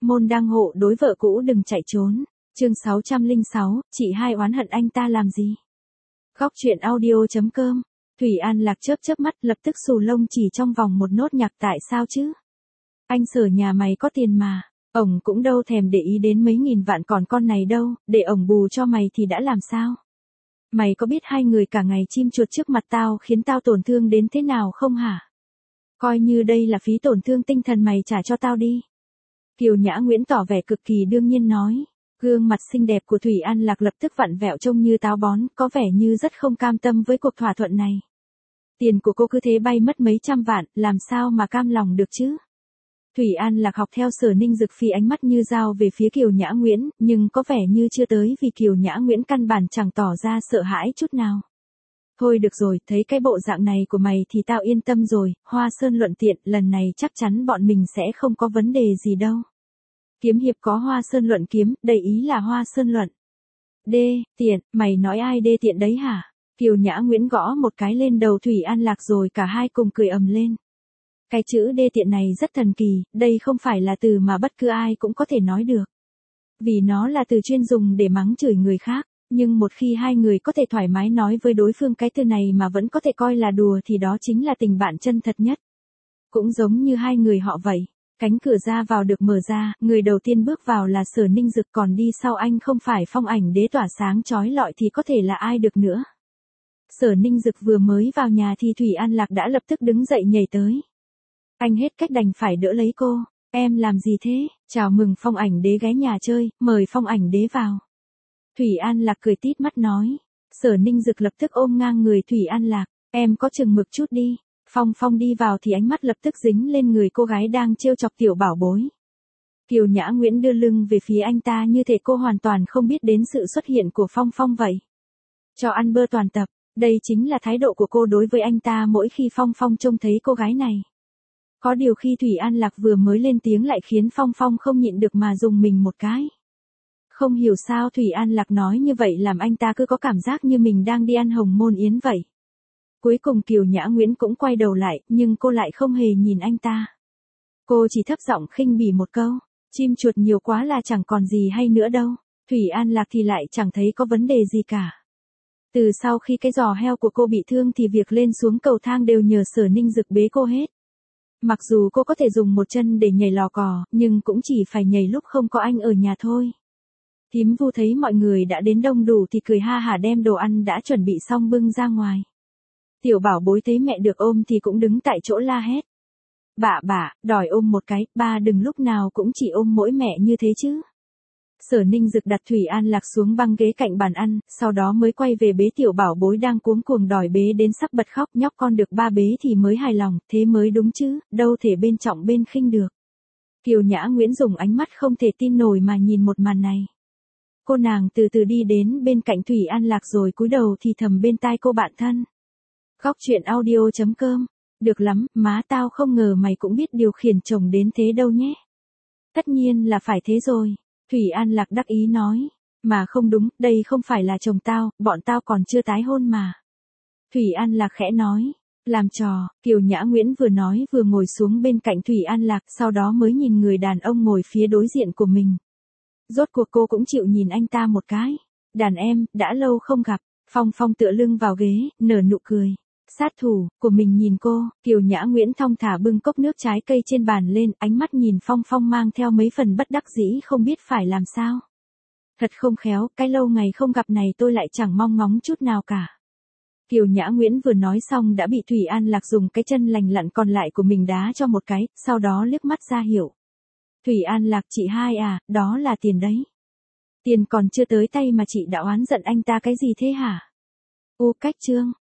môn đăng hộ đối vợ cũ đừng chạy trốn. Chương 606, chị hai oán hận anh ta làm gì? Góc truyện audio.com. Thủy An Lạc chớp chớp mắt lập tức xù lông chỉ trong vòng một nốt nhạc tại sao chứ? Anh Sở nhà mày có tiền mà, ổng cũng đâu thèm để ý đến mấy nghìn vạn còn con này đâu, để ổng bù cho mày thì đã làm sao? Mày có biết hai người cả ngày chim chuột trước mặt tao khiến tao tổn thương đến thế nào không hả? Coi như đây là phí tổn thương tinh thần mày trả cho tao đi. Kiều Nhã Nguyễn tỏ vẻ cực kỳ đương nhiên nói. Gương mặt xinh đẹp của Thủy An Lạc lập tức vặn vẹo trông như táo bón, có vẻ như rất không cam tâm với cuộc thỏa thuận này. Tiền của cô cứ thế bay mất mấy trăm vạn, làm sao mà cam lòng được chứ? Thủy An Lạc học theo Sở Ninh Dực phi ánh mắt như dao về phía Kiều Nhã Nguyễn, nhưng có vẻ như chưa tới vì Kiều Nhã Nguyễn căn bản chẳng tỏ ra sợ hãi chút nào. Thôi được rồi, thấy cái bộ dạng này của mày thì tao yên tâm rồi, Hoa Sơn luận tiện, lần này chắc chắn bọn mình sẽ không có vấn đề gì đâu. Kiếm hiệp có Hoa Sơn luận kiếm, đây ý là Hoa Sơn luận. Đê, tiện, mày nói ai đê tiện đấy hả? Kiều Nhã Nguyễn gõ một cái lên đầu Thủy An Lạc rồi cả hai cùng cười ầm lên. Cái chữ đê tiện này rất thần kỳ, đây không phải là từ mà bất cứ ai cũng có thể nói được. Vì nó là từ chuyên dùng để mắng chửi người khác, nhưng một khi hai người có thể thoải mái nói với đối phương cái từ này mà vẫn có thể coi là đùa thì đó chính là tình bạn chân thật nhất. Cũng giống như hai người họ vậy. Cánh cửa ra vào được mở ra, người đầu tiên bước vào là Sở Ninh Dực, còn đi sau anh không phải Phong Ảnh Đế tỏa sáng chói lọi thì có thể là ai được nữa. Sở Ninh Dực vừa mới vào nhà thì Thủy An Lạc đã lập tức đứng dậy nhảy tới. Anh hết cách đành phải đỡ lấy cô. Em làm gì thế? Chào mừng Phong Ảnh Đế ghé nhà chơi, mời Phong Ảnh Đế vào. Thủy An Lạc cười tít mắt nói. Sở Ninh Dực lập tức ôm ngang người Thủy An Lạc. Em có chừng mực chút đi. Phong đi vào thì ánh mắt lập tức dính lên người cô gái đang trêu chọc tiểu bảo bối. Kiều Nhã Nguyễn đưa lưng về phía anh ta như thể cô hoàn toàn không biết đến sự xuất hiện của Phong vậy. Cho ăn bơ toàn tập, đây chính là thái độ của cô đối với anh ta mỗi khi Phong trông thấy cô gái này. Có điều khi Thủy An Lạc vừa mới lên tiếng lại khiến Phong không nhịn được mà dùng mình một cái. Không hiểu sao Thủy An Lạc nói như vậy làm anh ta cứ có cảm giác như mình đang đi ăn hồng môn yến vậy. Cuối cùng Kiều Nhã Nguyễn cũng quay đầu lại, nhưng cô lại không hề nhìn anh ta. Cô chỉ thấp giọng khinh bỉ một câu, chim chuột nhiều quá là chẳng còn gì hay nữa đâu. Thủy An Lạc thì lại chẳng thấy có vấn đề gì cả. Từ sau khi cái giò heo của cô bị thương thì việc lên xuống cầu thang đều nhờ Sở Ninh Dực bế cô hết. Mặc dù cô có thể dùng một chân để nhảy lò cò, nhưng cũng chỉ phải nhảy lúc không có anh ở nhà thôi. Thím Vu thấy mọi người đã đến đông đủ thì cười ha hả đem đồ ăn đã chuẩn bị xong bưng ra ngoài. Tiểu bảo bối thấy mẹ được ôm thì cũng đứng tại chỗ la hét. Bà, đòi ôm một cái, ba đừng lúc nào cũng chỉ ôm mỗi mẹ như thế chứ. Sở Ninh Dực đặt Thủy An Lạc xuống băng ghế cạnh bàn ăn, sau đó mới quay về bế tiểu bảo bối đang cuống cuồng đòi bế đến sắp bật khóc, nhóc con được ba bế thì mới hài lòng, thế mới đúng chứ, đâu thể bên trọng bên khinh được. Kiều Nhã Nguyễn dùng ánh mắt không thể tin nổi mà nhìn một màn này. Cô nàng từ từ đi đến bên cạnh Thủy An Lạc rồi cúi đầu thì thầm bên tai cô bạn thân. Góc truyện audio.com. Được lắm, má tao không ngờ mày cũng biết điều khiển chồng đến thế đâu nhé. Tất nhiên là phải thế rồi. Thủy An Lạc đắc ý nói. Mà không đúng, đây không phải là chồng tao, bọn tao còn chưa tái hôn mà. Thủy An Lạc khẽ nói. Làm trò, Kiều Nhã Nguyễn vừa nói vừa ngồi xuống bên cạnh Thủy An Lạc, sau đó mới nhìn người đàn ông ngồi phía đối diện của mình. Rốt cuộc cô cũng chịu nhìn anh ta một cái. Đàn em, đã lâu không gặp. Phong tựa lưng vào ghế, nở nụ cười. Sát thủ của mình nhìn cô, Kiều Nhã Nguyễn thong thả bưng cốc nước trái cây trên bàn lên, ánh mắt nhìn Phong mang theo mấy phần bất đắc dĩ không biết phải làm sao. Thật không khéo, cái lâu ngày không gặp này tôi lại chẳng mong ngóng chút nào cả. Kiều Nhã Nguyễn vừa nói xong đã bị Thủy An Lạc dùng cái chân lành lặn còn lại của mình đá cho một cái, sau đó liếc mắt ra hiệu. Thủy An Lạc chị hai à, đó là tiền đấy. Tiền còn chưa tới tay mà chị đã oán giận anh ta cái gì thế hả? Cách chương.